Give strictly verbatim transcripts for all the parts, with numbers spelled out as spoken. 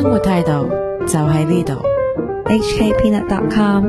活態度就喺呢度 H K peanut dot com。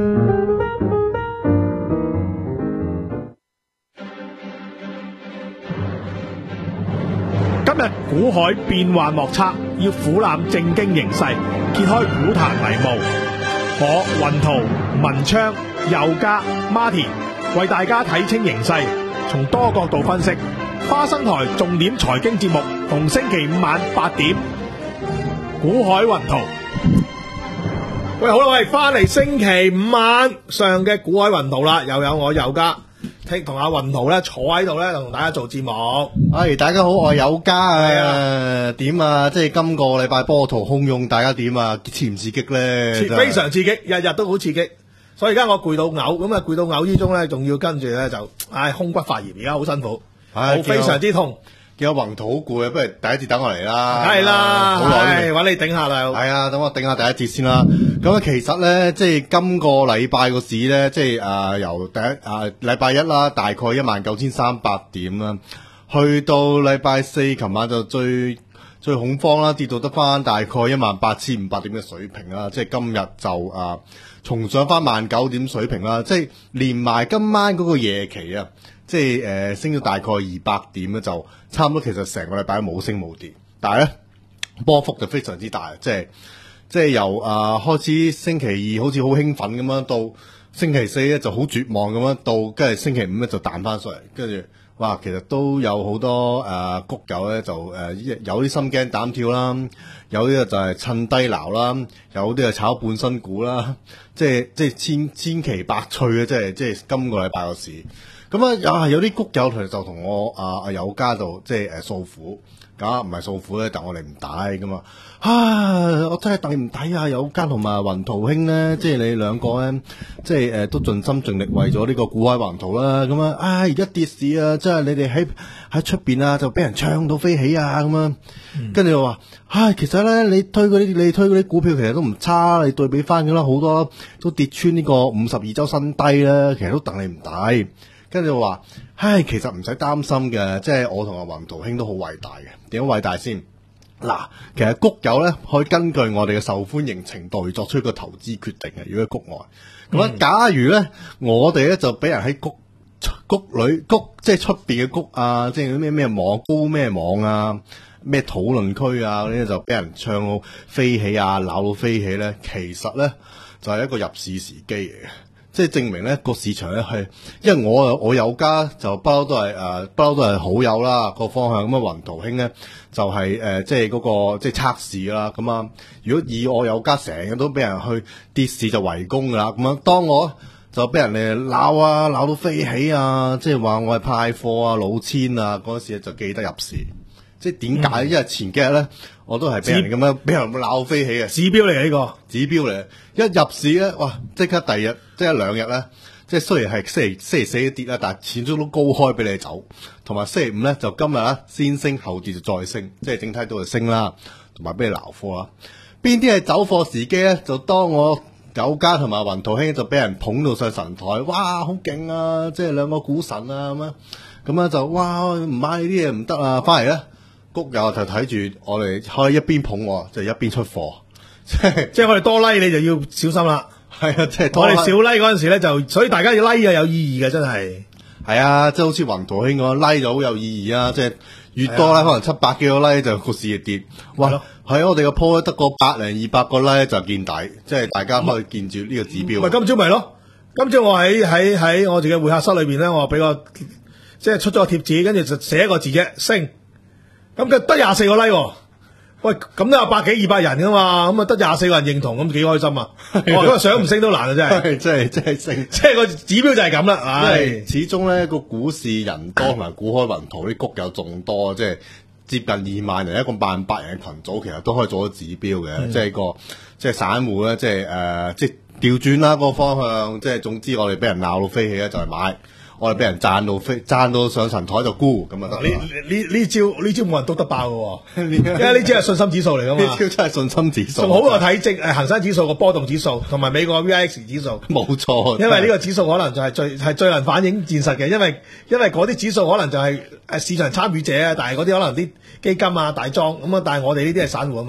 今日股海變幻莫測，要俯瞰正經形勢，揭開股壇迷霧。我雲圖、文昌、佑嘉、Martin 為大家睇清形勢，從多角度分析。花生台重點財經節目，逢星期五晚八點，股海雲圖。喂，好啦，喂，翻嚟星期五晚上嘅股海雲圖啦，又有我佑嘉。聽同阿雲圖咧坐喺度咧，同大家做節目。 哎，大家好，我係佑嘉啊。點啊？即係今個禮拜波濤洶湧，大家點啊？刺唔刺激咧？ 非常刺激，日日都好刺激。所以而家我攰到嘔，咁啊攰到嘔之中咧，仲要跟住咧就，唉，胸骨發炎，而家好辛苦，好非常之痛。 見到雲圖好攰啊，不如第一節等我嚟啦。 係啦， 好耐揾你頂下啦。 係啊，等我頂下第一節先啦。咁啊，其實咧，即係今個禮拜個市咧，即係誒由第一誒禮拜一啦，大概一萬九千三百點啦，去到禮拜四，琴晚就最最恐慌啦，跌到得翻大概一萬八千五百點嘅水平啦。即係今日就誒重上翻萬九點水平啦。即係連埋今晚嗰個夜期啊。即係誒、呃、升咗大概二百點咧，就差唔多。其實成個禮拜冇升冇跌，但係咧波幅就非常之大。即係即係由啊、呃、開始星期二好似好興奮咁樣，到星期四咧就好絕望咁樣，到跟住星期五咧就彈翻上嚟，跟住哇，其實都有好多誒、呃、谷友咧就誒、呃、有啲心驚膽跳啦，有啲就係趁低撈啦，有啲係炒半新股啦，即係即係千千奇百趣嘅，即係即係今個禮拜個市。咁啊，又係有啲谷友就同我啊啊佑嘉度即係誒訴苦，咁唔係訴苦咧，但我哋唔抵噶嘛。啊，我真係抵唔抵啊！佑嘉同埋雲圖兄咧，即係你兩個咧，即係誒、呃、都盡心盡力為咗呢個股海雲圖啦。咁啊，唉，而家跌市啊，即係你哋喺喺出邊啊，就俾人唱到飛起啊咁樣。跟住又話，唉，其實咧你推嗰啲你推嗰啲股票其實都唔差，你對比翻噶啦，好多都跌穿呢個五十二周新低啦，其實都戥你唔抵。跟住話，唉，其實唔使擔心嘅，即係我同阿雲圖兄都好偉大嘅。點樣偉大先？嗱，其實谷友咧可以根據我哋嘅受歡迎程度而作出一個投資決定嘅。如果喺谷外，咁啊、嗯，假如咧我哋咧就俾人喺谷谷裏谷，即係出邊嘅谷啊，即係咩咩網高咩網啊，咩討論區啊嗰啲就俾人唱到飛起啊，鬧到飛起咧，其實咧就係、是、一個入市時機嚟嘅。即係證明咧個市場咧係，因為我我佑嘉就不嬲都係誒不嬲都係好友啦個方向，咁啊雲圖兄咧就係、是、誒、呃、即係嗰、那個即係測試啦，咁啊如果以我佑嘉成日都俾人去跌市就圍攻噶啦，咁啊當我就俾人哋鬧啊鬧到飛起啊，即係話我係派貨啊老千啊嗰時就記得入市。即係點解？嗯、因為前幾日咧，我都係俾人咁樣俾人鬧飛起嘅指標嚟嘅呢個指標嚟。一入市咧，哇！即刻第二日，即係兩日咧，即係雖然係星期星期四一跌啦，但係始終都高開俾你走。同埋星期五咧，就今日咧先升後跌就再升，即係整體都係升啦，同埋俾你撈貨啦。邊啲係走貨時機咧？就當我佑嘉同埋雲圖兄就俾人捧到上神台，哇！好勁啊！即係兩個股神啊咁樣，咁樣就哇唔買呢啲嘢唔得啊！翻嚟咧。谷友就睇住我哋可以一邊捧我，就一邊出貨，即係即係我哋多 like 你就要小心啦。係啊，即係我哋少 like 嗰陣時咧，就所以大家要 like 啊，有意義嘅真係。係啊，即係好似雲圖兄咁 like 就好有意義啊！即係越多咧，可能七百幾個 like 就個市就跌。哇！係啊，我哋個 po 得個百零二百個 like 就見底，即係大家可以見住呢個指標。咪今朝咪咯，今朝我喺喺喺我自己會客室裏邊咧，我俾個即係出咗個貼紙，跟住就寫一個字啫，升。咁佢得廿四個 like 喎，喂，咁都有百幾二百人噶嘛，咁啊得廿四個人認同，咁幾開心啊！哇，咁啊想唔升都難啊，真係，真係真係升，即係個指標就係咁啦，唉，始終咧個股市人多同埋股海雲圖啲谷友眾多，即係接近二萬人一個萬八人嘅群組，其實都可以做到指標嘅，嗯、即係個即係散戶咧，即係誒、呃，即係調轉啦個方向，即係總之我哋俾人鬧到飛起咧，就係買。我哋俾人讚到飛，讚到上神台就沽咁啊！呢呢呢招呢招冇人督得爆嘅，因為呢招係信心指數嚟噶嘛。呢招真係信心指數，仲好過睇證誒恒生指數個波動指數，同埋美國 V I X 指數。冇錯，因為呢個指數可能就係最係最能反映現實嘅，因為因為嗰啲指數可能就係誒市場參與者啊，但係嗰啲可能啲基金啊大莊咁啊，但係我哋呢啲係散戶啊嘛。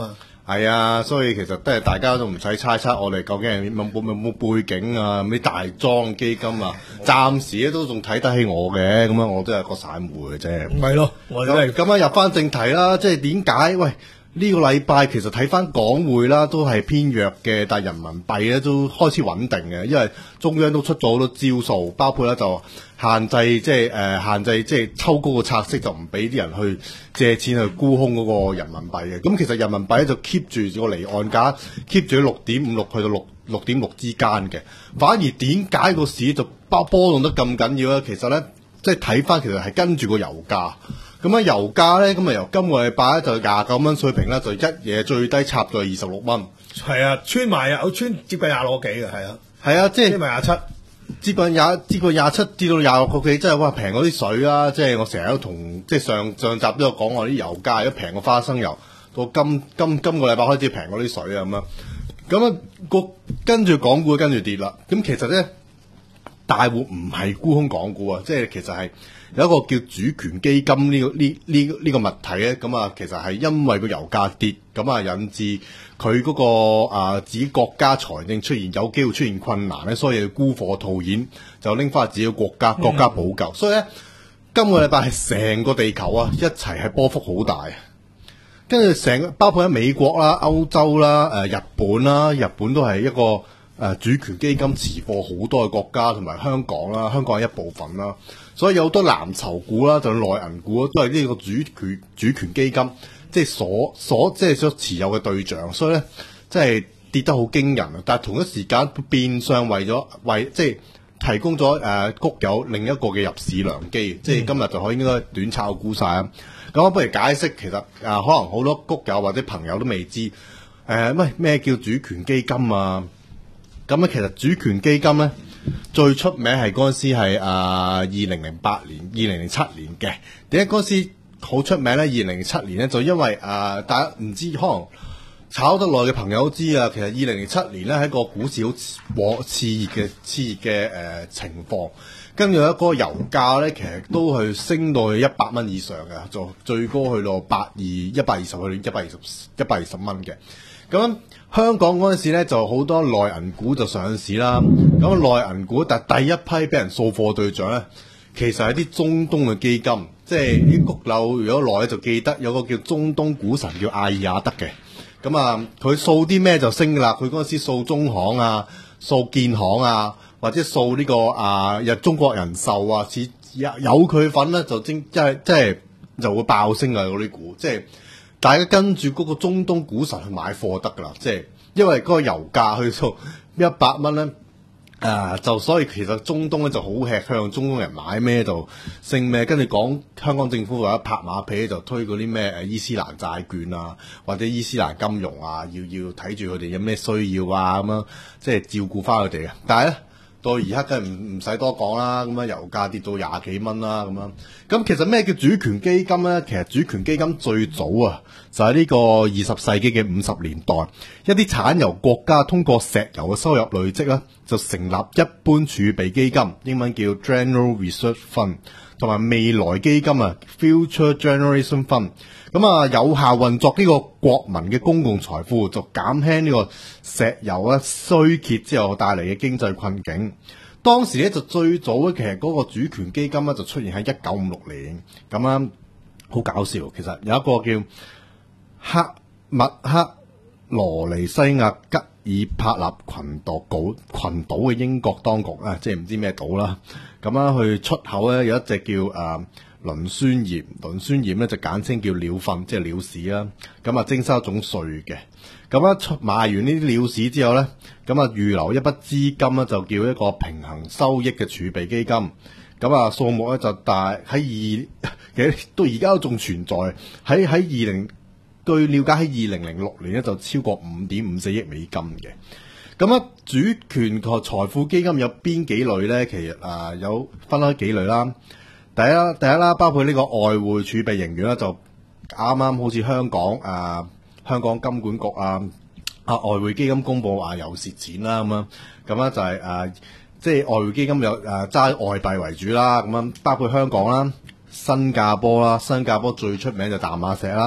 係啊，所以其實都係大家都唔使猜測我哋究竟係有冇有冇背景啊，啲大莊基金啊，暫時咧都仲睇得起我嘅，咁樣我都係個散戶嘅啫。 唔係咯，我真係咁樣入翻正題啦，即係點解？喂，呢、這個禮拜其實睇翻港匯啦，都係偏弱嘅，但係人民幣咧都開始穩定嘅，因為中央都出咗好多招數，包括咧就限制即係誒、呃、限制即係抽高個拆息，就唔俾啲人去借錢去沽空嗰個人民幣嘅。咁其實人民幣咧就 keep 住個離岸價 keep 住喺六點五六去到六六點六之間嘅。反而點解個市就波波動得咁緊要咧？其實咧即係睇翻，其實係跟住個油價。咁啊，油價咧，咁啊由今個禮拜咧就廿九蚊水平咧，就一嘢最低插咗二十六蚊。 係啊，穿埋啊，穿接近廿六個幾嘅，係啊， 係啊，即係穿埋廿七， 接近廿接近廿七至到廿六個幾，真係哇平嗰啲水啦！即係我成日都同即係上上集都有講過啲油價，一平過花生油，到今今今個禮拜開始平過啲水啊咁樣。咁啊個跟住港股跟住跌啦。咁其實咧大戶唔係沽空港股啊，即係其實係。有一個叫主權基金呢、這個呢呢呢個物體咧，咁啊其實係因為個油價跌，咁啊引致佢嗰、那個啊自己國家財政出現有機會出現困難咧，所以要沽貨套現，就拎翻自己嘅國家國家補救。嗯、所以咧，今個禮拜係成個地球啊一齊係波幅好大，跟住成個包括喺美國啦、歐洲啦、誒、呃、日本啦，日本都係一個誒、呃、主權基金持貨好多嘅國家，同埋香港啦，香港係一部分啦。所以有好多藍籌股啦，就內銀股都係呢個主權主權基金，即係所所即係所持有嘅對象。所以咧，即係跌得好驚人啊！但係同一時間變相為咗為即係提供咗誒、呃、谷友另一個嘅入市良機，嗯、即係今日就可以應該短炒沽晒啊！咁我不如解釋，其實啊、呃，可能好多谷友或者朋友都未知誒，喂、呃、咩叫主權基金啊？咁咧，其實主權基金咧。最出名係嗰陣時係啊二零零八年、二零零七年嘅。點解嗰陣時好出名咧？二零零七年咧就因為啊、呃，大家唔知可能炒得耐嘅朋友都知啊。其實二零零七年咧喺個股市好火熾熱嘅熾熱嘅誒情況，跟住咧嗰個油價咧其實都係升到去一百蚊以上嘅，就最高去到百二一百二十去到一百二十一百二十蚊嘅。咁香港嗰陣時咧就好多內銀股就上市啦。咁內銀股但第一批俾人掃貨對象咧，其實係啲中東嘅基金，即係啲谷友如果耐就記得有個叫中東股神叫阿爾亞德嘅。咁啊，佢掃啲咩就升噶啦。佢嗰陣時掃中行啊、掃建行啊，或者掃呢、這個啊日中國人壽啊，似有有佢份咧就即即係即係就會爆升啊嗰啲股，即係。大家跟住嗰個中東股神去買貨得噶啦，即係因為嗰個油價去到一百蚊咧，啊就所以其實中東咧就好吃香，中東人買咩就升咩，跟住講香港政府話一拍馬屁就推嗰啲咩誒伊斯蘭債券啊，或者伊斯蘭金融啊，要要睇住佢哋有咩需要啊咁樣，即係照顧翻佢哋嘅，但係咧。到而家梗係唔唔使多講啦，咁樣油價跌到廿幾蚊啦，咁樣。咁其實咩叫主權基金咧？其實主權基金最早啊，就係呢個二十世紀嘅五十年代，一啲產油國家通過石油嘅收入累積咧，就成立一般儲備基金，英文叫 General Reserve Fund， 同埋未來基金啊 Future Generation Fund。咁啊，有效運作呢個國民嘅公共財富，就減輕呢個石油啊衰竭之後帶嚟嘅經濟困境。當時咧就最早咧，其實嗰個主權基金咧就出現喺一九五六年。咁樣好搞笑，其實有一個叫克密克羅尼西亞吉爾柏納群島島群島嘅英國當局啊，即係唔知咩島啦。咁樣去出口咧有一隻叫誒。呃磷酸鹽，磷酸鹽咧就簡稱叫鳥糞，即係鳥屎啦。咁啊，徵收一種稅嘅。咁啊，出賣完呢啲鳥屎之後咧，咁啊，預留一筆資金咧，就叫一個平衡收益嘅儲備基金。咁啊，數目咧就大喺二，其實到而家都仲存在。喺喺二零，據了解喺二零零六年咧就超過五點五四億美金嘅。咁啊，主權和財富基金有邊幾類咧？其實啊，有分開幾類啦。第一啦，第一啦，包括呢個外匯儲備盈餘啦，就啱啱好似香港啊、呃，香港金管局啊啊外匯基金公佈話有蝕錢啦咁樣，咁咧就係、是、誒、呃，即係外匯基金有誒揸、呃、外幣為主啦，咁樣包括香港啦、新加坡啦，新加坡最出名就淡馬錫啦，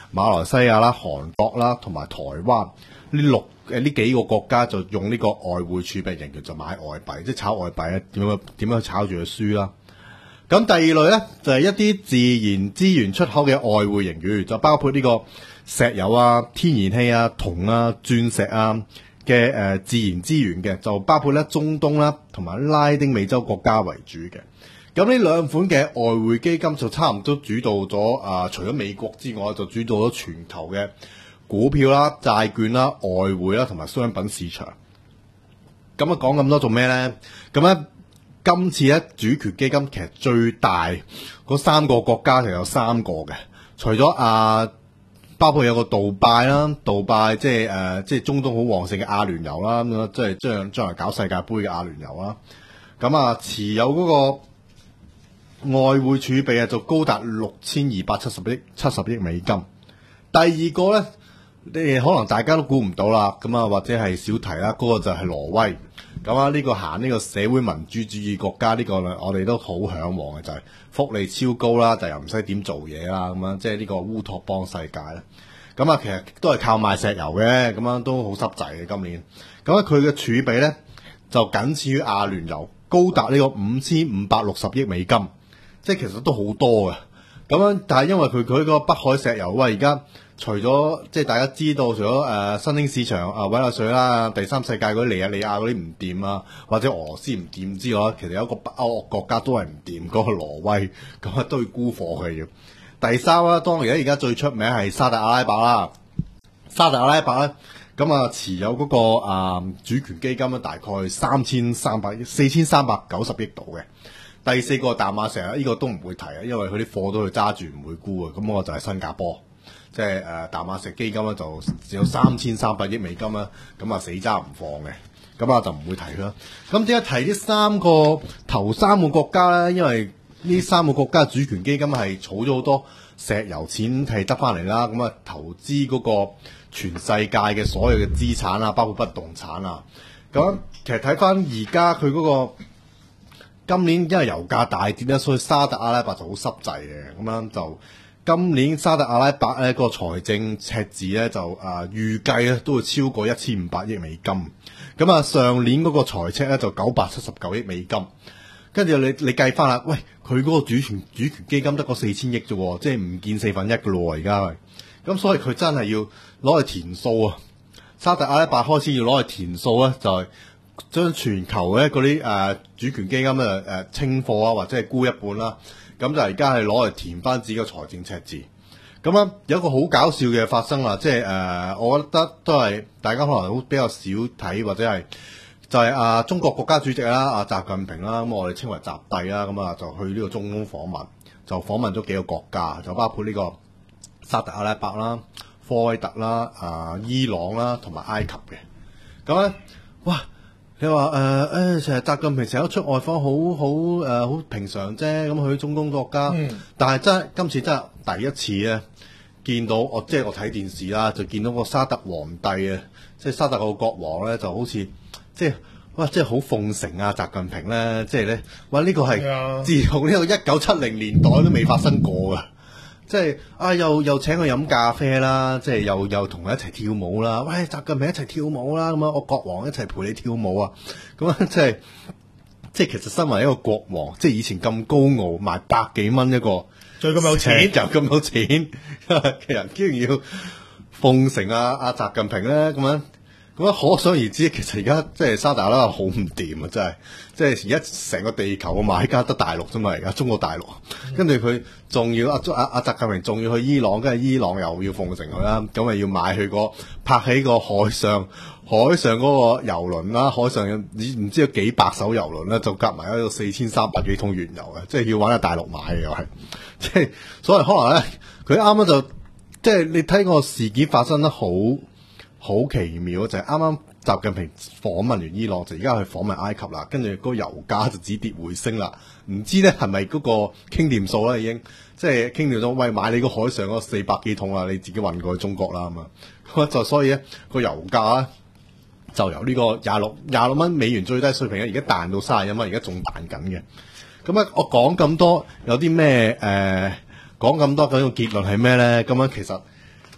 馬來西亞啦、韓國啦同埋台灣呢六誒呢幾個國家就用呢個外匯儲備盈餘就買外幣，即係炒外幣咧點樣點樣炒住佢輸啦。咁第二類咧就係、是、一啲自然資源出口嘅外匯盈餘，就包括呢個石油啊、天然氣啊、銅啊、鑽石啊嘅誒、呃、自然資源嘅，就包括咧中東啦同埋拉丁美洲國家為主嘅。咁呢兩款嘅外匯基金就差唔多主導咗啊、呃，除咗美國之外，就主導咗全球嘅股票啦、債券啦、外匯啦同埋商品市場。咁啊講咁多做咩咧？咁咧今次咧主權基金其實最大嗰三個國家就有三個嘅，除咗啊。包括有個杜拜啦，杜拜即係誒，即係中東好旺盛嘅阿聯酋啦，咁樣即係將將來搞世界盃嘅阿聯酋啦。咁啊，持有嗰個外匯儲備啊，就高達六千二百七十億七十億美金。第二個咧，你可能大家都估唔到啦，咁啊或者係少提啦，嗰、那個就係挪威。咁啊，呢個行呢個社會民主主義國家，呢、這個我哋都好向往嘅就係、是、福利超高啦，就又唔使點做嘢啦，咁樣即係呢個烏托邦世界啦。咁啊，其實都係靠賣石油嘅，咁樣都好濕滯嘅今年。咁啊，佢嘅儲備咧就僅次於阿聯酋，高達呢個五千五百六十億美金，即係其實都好多嘅。咁樣，但係因為佢佢個北海石油，喂而家。除咗即係大家知道，除咗誒、呃、新興市場啊委內瑞拉、第三世界嗰啲尼日利亞嗰啲唔掂啊，或者俄羅斯唔掂之外，其實有一個北歐國家都係唔掂，嗰、那個挪威咁啊都要沽貨嘅要。第三啦，當然而家最出名係沙特阿拉伯啦，沙特阿拉伯咧咁啊持有嗰、那個啊、呃、主權基金咧大概三千三百四千三百九十億度嘅。第四個淡馬錫呢、這個都唔會提啊，因為佢啲貨都會揸住唔會沽啊。咁我就係新加坡。即係誒淡馬錫基金咧，就只有三千三百億美金啦，咁啊死揸唔放嘅，咁啊就唔會提啦。咁點解提呢三個頭三個國家咧？因為呢三個國家主權基金係儲咗好多石油錢係得翻嚟啦，咁啊投資嗰個全世界嘅所有嘅資產啊，包括不動產啊。咁其實睇翻而家佢嗰個今年因為油價大跌咧，所以沙特阿拉伯就好濕滯嘅，咁樣就。今年沙特阿拉伯咧個財政赤字咧就啊預計咧都會超過一千五百億美金，咁啊上年嗰個財赤咧就九百七十九億美金，跟住你你計翻啦，喂佢嗰個主權主權基金得個四千億啫，即係唔見四分一噶咯而家，咁所以佢真係要攞去填數啊！沙特阿拉伯開始要攞去填數咧，就係、是、將全球咧嗰啲誒主權基金咧誒、呃、清貨啊，或者係沽一半啦。咁就而家係攞嚟填翻自己嘅財政赤字。咁啊有一個好搞笑嘅發生啦，即係誒、呃，我覺得都係大家可能好比較少睇，或者係就係、是、啊中國國家主席啦，啊習近平啦，咁我哋稱為習帝啦，咁啊就去呢個中東訪問，就訪問咗幾個國家，就包括呢個沙特阿拉伯啦、科威特啦、啊伊朗啦同埋埃及嘅。咁咧，哇！你話誒誒，成日習近平成日出外訪，好好誒，好平常啫。咁去中東國家，嗯、但係真係今次真係第一次咧，見到我即係我睇電視啦，就見到個沙特皇帝啊，即係沙特個國王咧，就好似即係哇，即係好奉承啊！習近平咧，即係咧，哇！呢、呢個係自從呢個一九七零年代都未發生過噶。即係啊，又又請佢飲咖啡啦，即係又又同佢一齊跳舞啦。喂，習近平一齊跳舞啦，咁啊，我國王一齊陪你跳舞啊。咁啊，即係即係其實身為一個國王，即係以前咁高傲，賣百幾蚊一個， 最咁有錢， 又咁有錢嘅人，竟然要奉承啊阿習近平咧，咁樣咁啊，可想而知，其實而家即係沙特阿拉伯好唔掂啊，真係。即係而家成個地球嘅買家得大陸啫嘛，而家中國大陸，跟住佢仲要阿阿阿習近平仲要去伊朗，跟住伊朗又要奉承佢啦，咁啊要買佢個泊起個海上海上嗰個遊輪啦，海上唔唔知有幾百艘遊輪啦，就夾埋一個四千三百幾桶原油嘅，即係要揾喺大陸買嘅又係，即係所以可能咧，佢啱啱就即係你睇個事件發生得好好奇妙，就係啱啱。習近平訪問完伊朗，就而家去訪問埃及啦，跟住嗰個油價就止跌回升啦。唔知咧係咪嗰個傾掂數啦？已經即係傾掂咗，喂買你個海上嗰四百幾桶啊，你自己運過去中國啦咁啊。咁就所以咧個油價咧就由呢個廿六廿六蚊美元最低水平咧，而家彈到三十一蚊，而家仲彈緊嘅。咁啊，我講咁多有啲咩誒講咁多嗰個結論係咩咧？咁樣其實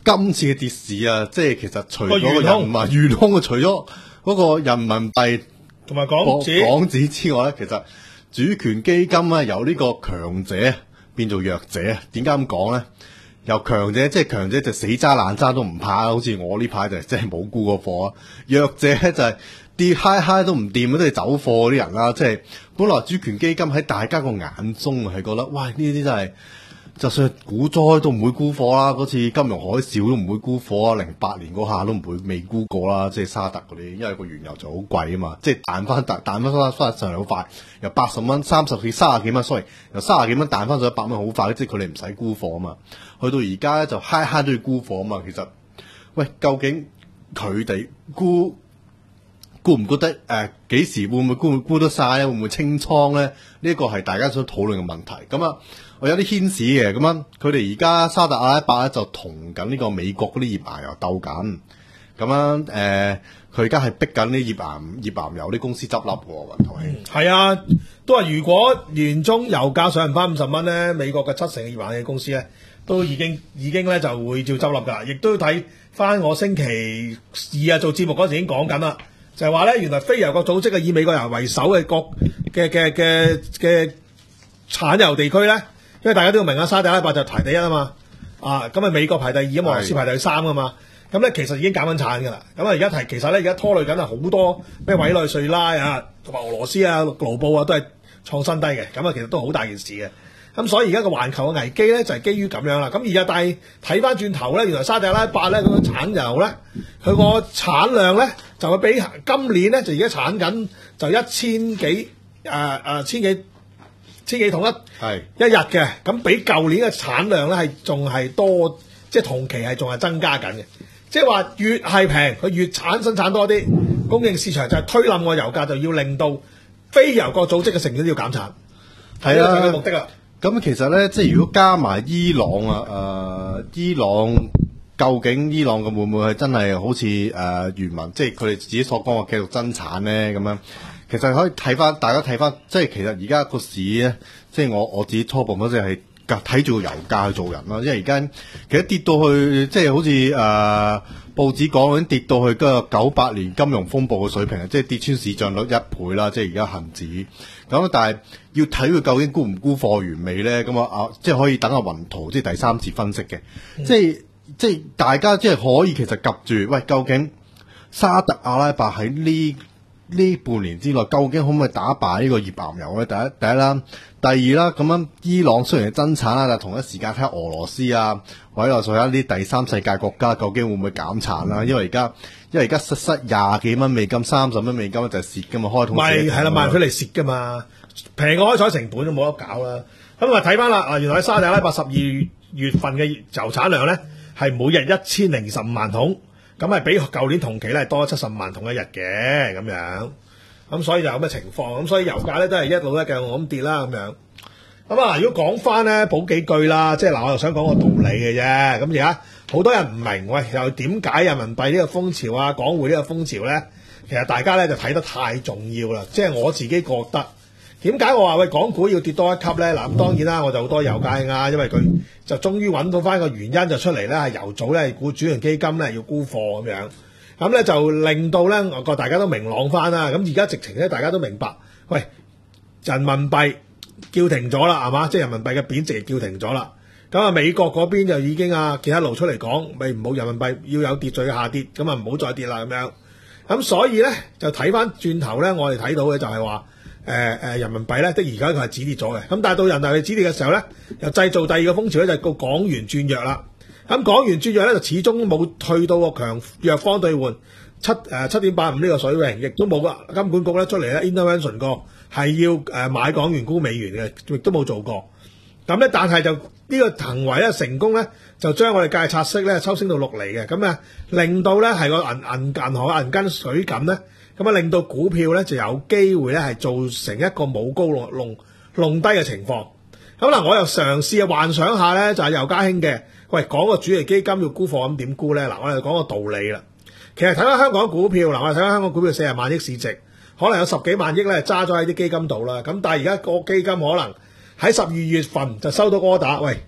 今次嘅跌市啊，即係其實除咗個人民元兇，除咗嗰個人民幣同埋港紙港紙之外咧，其實主權基金啊由呢個強者變做弱者啊。點解咁講咧？由強者即係強者就死揸爛揸都唔怕，好似我呢排就真係冇沽過貨啊。弱者咧就係跌嗨嗨都唔掂，都係走貨啲人啦。即係本來主權基金喺大家個眼中係覺得，哇呢啲真係就算股災都唔會沽貨啦。嗰次金融海嘯都唔會沽貨啊，零八年嗰下都唔會未沽過啦。即係沙特嗰啲，因為個原油就好貴啊嘛，即係彈翻彈彈翻翻翻上嚟好快，由八十蚊、三十幾、三十幾蚊，sorry，由三十幾蚊彈翻上一百蚊好快，即係佢哋唔使沽貨啊嘛。去到而家咧就嗨嗨都要沽貨啊嘛。其實喂，究竟佢哋沽沽唔沽得？誒、呃、幾時會唔會沽沽得晒咧？會唔會清倉咧？呢、這、一個係大家想討論嘅問題。咁啊，我有啲牽使嘅咁樣，佢哋而家沙特阿拉伯咧就同緊呢個美國嗰啲頁岩油鬥緊。咁樣誒，佢而家係逼緊啲頁岩頁岩油啲公司執笠喎，雲頭兄。 係啊，都話如果年中油價上唔翻五十蚊咧，美國嘅七成嘅頁岩嘅公司咧，都已經已經咧就會照執笠㗎。亦都要睇翻我星期二啊做節目嗰時已經講緊啦，就係話咧原來非油國組織啊以美國人為首嘅國嘅嘅嘅嘅產油地區咧，因為大家都要明啊，沙特阿拉伯就排第一啊嘛，啊咁啊美國排第二啊嘛，俄羅斯排第三啊嘛。咁咧其實已經減緊產㗎啦，咁啊而家提其實咧而家拖累緊啊好多咩委內瑞拉啊同埋俄羅斯啊、盧布啊都係創新低嘅，咁啊其實都好大件事嘅。咁所以而家個環球嘅危機咧就係基於咁樣啦。咁而家但係睇翻轉頭咧，原來沙特阿拉伯咧嗰個產油咧，佢個產量咧就會比今年咧就而家產緊就一千幾誒誒千幾千幾桶一係一日嘅，咁比舊年嘅產量咧係仲係多，即係同期係仲係增加緊嘅。即係話越係平，佢越產生產多啲，供應市場就係推冧個油價，就要令到非油國組織嘅成員都要減產，係啊，係個目的啊。 咁其實咧，即係如果加埋伊朗啊，誒、呃，伊朗究竟伊朗嘅會唔會係真係好似誒、呃、原文，即係佢哋自己所講嘅繼續增產咧？咁樣其實可以睇翻，大家睇翻，即係其實而家個市咧，即係我我自己初步嗰陣係。睇住個油價去做人啦，因為而家其實跌到去，即係好似誒、呃、報紙講，已經跌到去嗰個九八年金融風暴嘅水平，即係跌穿市賬率一倍啦。即係而家恒指咁，但係要睇佢究竟沽唔沽貨完未咧？咁啊，即係可以等阿雲圖即係第三次分析嘅、嗯，即係即係大家即係可以其實及住，喂，究竟沙特阿拉伯喺呢呢半年之內，究竟可唔可以打敗呢個頁岩油咧？第一第一啦。第二啦，咁樣伊朗雖然係增產啦，但係同一時間睇下俄羅斯啊，委內瑞拉啲第三世界國家究竟會唔會減產啦？因為而家因為而家失失廿幾蚊美金、三十蚊美金就係蝕噶嘛，開通賣係啦，賣佢嚟蝕噶嘛，平過開採成本都冇得搞啦。咁啊睇翻啦，啊原來喺沙特阿拉伯十二月份嘅油產量咧係每日一千零十五萬桶，咁係比舊年同期咧係多七十五萬桶一日嘅咁樣。咁所以就有咁嘅情況，咁所以油價咧都係一路一繼續咁跌啦咁樣。咁啊，如果講翻咧補幾句啦，即係嗱，我又想講個道理嘅啫。咁而家好多人唔明，喂，又點解人民幣呢個風潮啊，港匯呢個風潮咧，其實大家咧就睇得太重要啦。即係我自己覺得，點解我話喂港股要跌多一級咧？嗱，咁當然啦，我就好多油價啊，因為佢就終於揾到翻個原因就出嚟咧，係油組咧沽主權基金咧要沽貨咁樣。咁咧就令到咧，我覺得大家都明朗翻啦。咁而家直情咧，大家都明白，喂，人民幣叫停咗啦，係嘛？即係人民幣嘅貶值叫停咗啦。咁啊，美國嗰邊就已經啊，傑克盧出嚟講，咪唔好人民幣要有秩序嘅下跌，咁啊唔好再跌啦咁樣。咁所以咧，就睇翻轉頭咧，我哋睇到嘅就係話，誒誒人民幣咧的而家佢係止跌咗嘅。咁但係到人民幣止跌嘅時候咧，又製造第二個風潮咧，就係個港元轉弱啦。咁港元轉弱咧，就始終冇退到個強弱方兌換七誒七點八五呢個水平，亦都冇啊金管局咧出嚟咧 intervention 過，係要誒買港元沽美元嘅，亦都冇做過。咁咧，但係就呢個行為咧成功咧，就將我哋介拆息咧抽升到六厘嘅，咁啊令到咧係個銀銀銀行銀根水緊咧，咁啊令到股票咧就有機會咧係造成一個冇高弄弄弄低嘅情況。咁嗱，我又嘗試幻想下咧，就係尤家興嘅。喂，講個主力基金要沽貨咁點沽咧？嗱，我哋講個道理啦。其實睇翻香港股票，嗱，我哋睇翻香港股票四十萬億市值，可能有十幾萬億咧揸咗喺啲基金度啦。咁但係而家個基金可能喺十二月份就收到 order， 喂，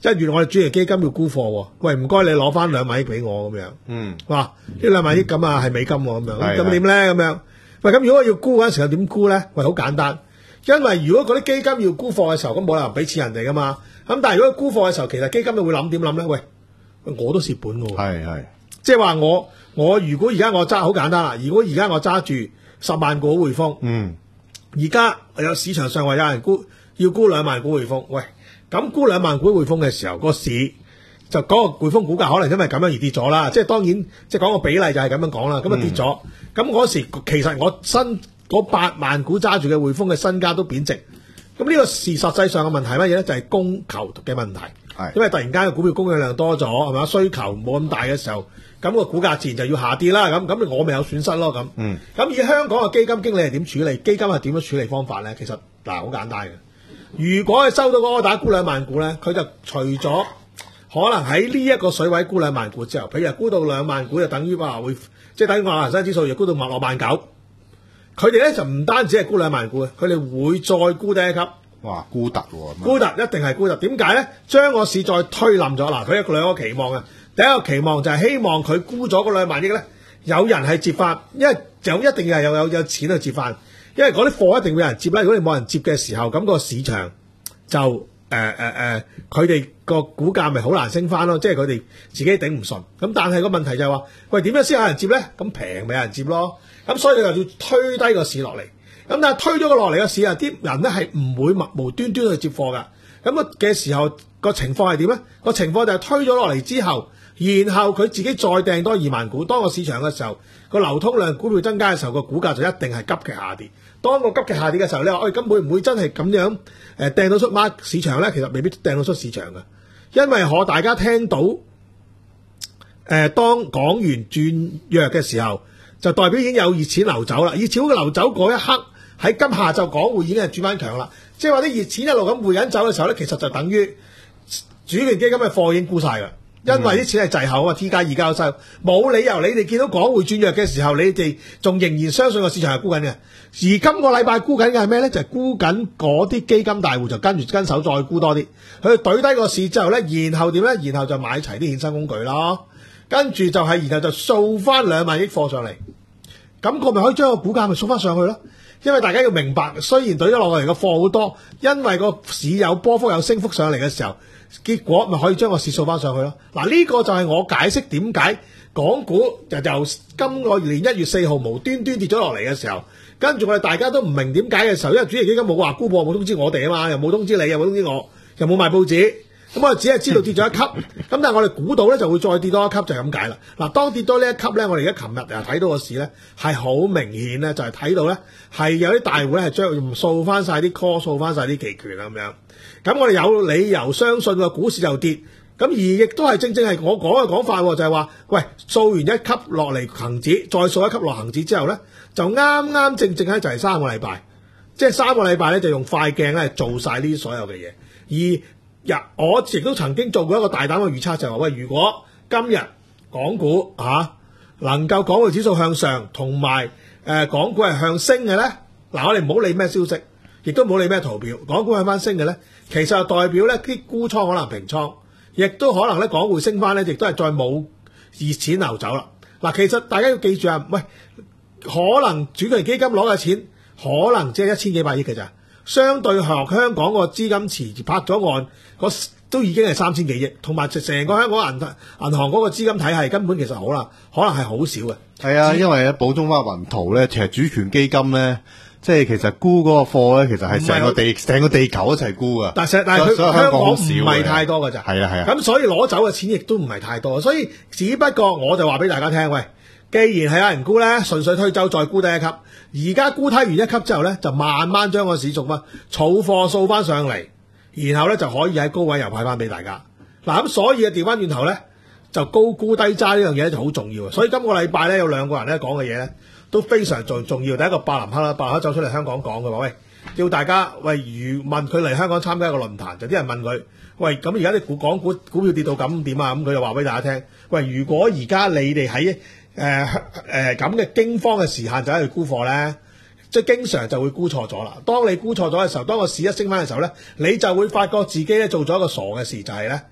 一月我哋專業基金要沽貨喎，喂唔該你攞翻兩萬億俾我咁樣， 嗯， 哇呢兩萬億咁啊係美金喎咁樣， 係咁點咧咁樣？喂咁如果我要沽嗰陣時候點沽咧？喂好簡單，因為如果嗰啲基金要沽貨嘅時候，咁冇理由俾錢人哋噶嘛，咁但係如果沽貨嘅時候，其實基金就會諗點諗咧？喂，我都蝕本㗎喎， 係係， 即係話我我如果而家我揸好簡單啦，如果而家我揸住十萬股匯豐， 嗯， 而家有市場上話有人沽要沽兩萬股匯豐，喂。咁沽兩萬股匯豐嘅時候，個市就嗰個匯豐股價可能因為咁樣而跌咗啦。即係當然，即係講個比例就係咁樣講啦。咁啊跌咗。咁嗰、嗯、時其實我新嗰八萬股揸住嘅匯豐嘅身家都貶值。咁呢個事實際上嘅問題係乜嘢咧？就係、是、供求嘅問題。係因為突然間嘅股票供應量多咗，係咪？需求冇咁大嘅時候，咁、個股價自然就要下跌啦。咁咁我咪有損失咯。咁嗯。咁以香港嘅基金經理係點處理？基金係點樣處理方法咧？其實嗱好簡單嘅。如果係收到個 order 沽兩萬股咧，佢就除咗可能喺呢一個水位沽兩萬股之後，譬如沽到兩萬股就等於話會，即係等於話恒生指數又沽到落萬九，佢哋咧就唔單止係沽兩萬股嘅，佢哋會再沽第一級。 哇，沽突喎！ 沽突一定係沽突，點解咧？將個市再推冧咗嗱，佢有兩個期望嘅，第一個期望就係希望佢沽咗嗰兩萬億咧，有人係接翻，因為就一定係有有有錢去接翻。因為嗰啲貨一定會有人接啦，如果你冇人接嘅時候，咁、那個市場就誒誒誒，佢哋個股價咪好難升翻咯，即係佢哋自己頂唔順。咁但係個問題就係話，喂點樣先有人接咧？咁平咪有人接咯。咁所以你就要推低個市落嚟。咁但係推咗個落嚟嘅市啊，啲人咧係唔會默無端端去接貨㗎。咁嘅時候個情況係點咧？個情況就係推咗落嚟之後，然後佢自己再訂多二萬股，當個市場嘅時候，個流通量股票增加嘅時候，個股價就一定係急劇下跌。當個急劇下跌嘅時候，你話喂，咁會唔會真係咁樣誒掟到出 mark 市場咧？其實未必掟到出市場嘅，因為可大家聽到誒、呃、當港元轉弱嘅時候，就代表已經有熱錢流走啦。熱錢嘅流走嗰一刻，喺今下晝港匯已經係轉翻強啦。即係話啲熱錢一路咁匯緊走嘅時候咧，其實就等於主權基金嘅貨已經沽晒㗎。因為啲錢係滯後啊 ，T 加二交收，冇理由你哋見到港匯轉弱嘅時候，你哋仲仍然相信個市場係沽緊嘅。而今個禮拜沽緊嘅係咩咧？就係沽緊嗰啲基金大戶就跟住跟手再沽多啲，佢懟低個市之後咧，然後點咧？然後就買齊啲衍生工具咯，跟住就係、是、然後就掃翻兩萬億貨上嚟，咁佢咪可以將個股價咪掃翻上去咯？因為大家要明白，雖然懟咗落嚟嘅貨好多，因為個市有波幅有升幅上嚟嘅時候。結果咪可以將個市數翻上去咯。嗱，呢個就係我解釋點解港股就由今個年一月四號無端端跌咗落嚟嘅時候，跟住我哋大家都唔明點解嘅時候，因為主席基金冇話沽貨，冇通知我哋啊嘛，又冇通知你，又冇通知我，又冇賣報紙，咁我哋只係知道跌咗一級。咁但係我哋估到咧就會再跌多一級，就係咁解啦。嗱，當跌多呢一級咧，我哋而家琴日又睇到個市咧係好明顯咧，就係睇到咧係有啲大戶咧係將掃翻晒啲 call， 掃翻晒啲期權啊咁樣。咁我哋有理由相信個股市就跌，咁而亦都係正正係我講嘅講法，就係話，喂，掃完一級落嚟恒指，再掃一級落恒指之後咧，就啱啱正正咧就係三個禮拜，即係三個禮拜咧就用快鏡咧做晒呢啲所有嘅嘢。而日我亦都曾經做過一個大膽嘅預測，就係話，喂，如果今日港股嚇、啊、能夠港匯指數向上，同埋誒港股係向升嘅咧，嗱我哋唔好理咩消息。亦都冇理咩圖表，港股係翻升嘅咧，其實就代表咧啲沽倉可能平倉，亦都可能咧港匯升翻咧，亦都係再冇熱錢流走啦。嗱，其實大家要記住啊，喂，可能主權基金攞嘅錢可能即係一千幾百億嘅咋，相對學香港個資金池拍咗岸，都已經係三千幾億，同埋成個香港銀銀行嗰個資金體系根本其實好啦，可能係好少嘅。係啊，因為咧補充翻雲圖咧，其實主權基金咧。即係其實沽嗰個貨咧，其實係成個地成個地球一齊沽噶。但係但係佢香港唔係太多㗎咋。係啊係啊。咁所以攞走嘅錢亦都唔係太多，所以只不過我就話俾大家聽，喂，既然係有人沽咧，順水推舟再沽低一級。而家沽低完一級之後咧，就慢慢將個市數乜儲貨掃翻上嚟，然後咧就可以喺高位又派翻俾大家。嗱咁所以啊調翻轉頭咧，就高沽低揸呢樣嘢就好重要。所以今個禮拜咧有兩個人咧講嘅嘢咧。都非常重重要。第一個伯林克啦，伯林克走出嚟香港講嘅話，喂，叫大家喂，如問佢嚟香港參加一個論壇，就啲人問佢，喂，咁而家啲股港股股票跌到咁點啊？咁佢就話俾大家聽，喂，如果而家你哋喺誒誒咁嘅驚慌嘅時限就喺度沽貨咧，即係經常就會沽錯咗啦。當你沽錯咗嘅時候，當個市一升翻嘅時候咧，你就會發覺自己咧做咗一個傻嘅事，就係咧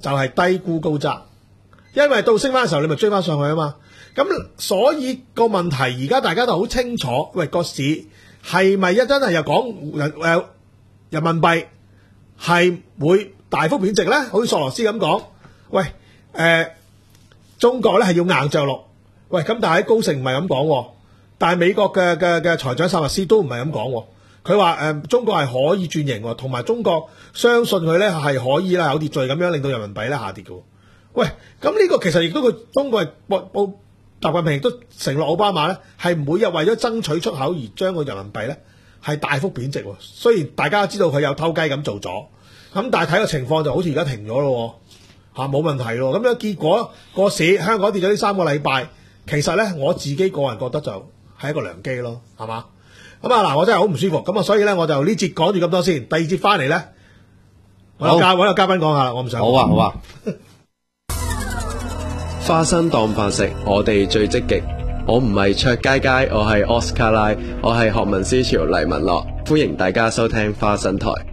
就係低估高揸，因為到升翻嘅時候你咪追翻上去啊嘛。咁所以個問題而家大家都好清楚，喂個市係咪一真係又講人誒人民幣係會大幅貶值咧？好似索羅斯咁講，喂誒、呃、中國咧係要硬着陸，喂咁但係高盛唔係咁講，但係美國嘅嘅嘅財長薩默斯都唔係咁講，佢話誒中國係可以轉型，同埋中國相信佢咧係可以啦有秩序咁樣令到人民幣咧下跌嘅。喂，咁呢個其實亦都佢中國係報報。習近平亦都承諾奧巴馬咧係每日為咗爭取出口而將個人民幣咧係大幅貶值。雖然大家知道佢有偷雞咁做咗，咁但係睇個情況就好似而家停咗咯，嚇冇問題咯。咁樣結果個市香港跌咗呢三個禮拜，其實咧我自己個人覺得就係一個良機咯，係嘛？咁啊嗱，我真係好唔舒服，咁啊所以咧我就呢節講住咁多先，第二節翻嚟咧我有嘉揾個嘉賓講下啦，我唔想好啊好啊。 花生當飯食，我哋最積極。我唔係卓佳佳，我係奧斯卡拉，我係學民思潮黎文樂，歡迎大家收聽花生台。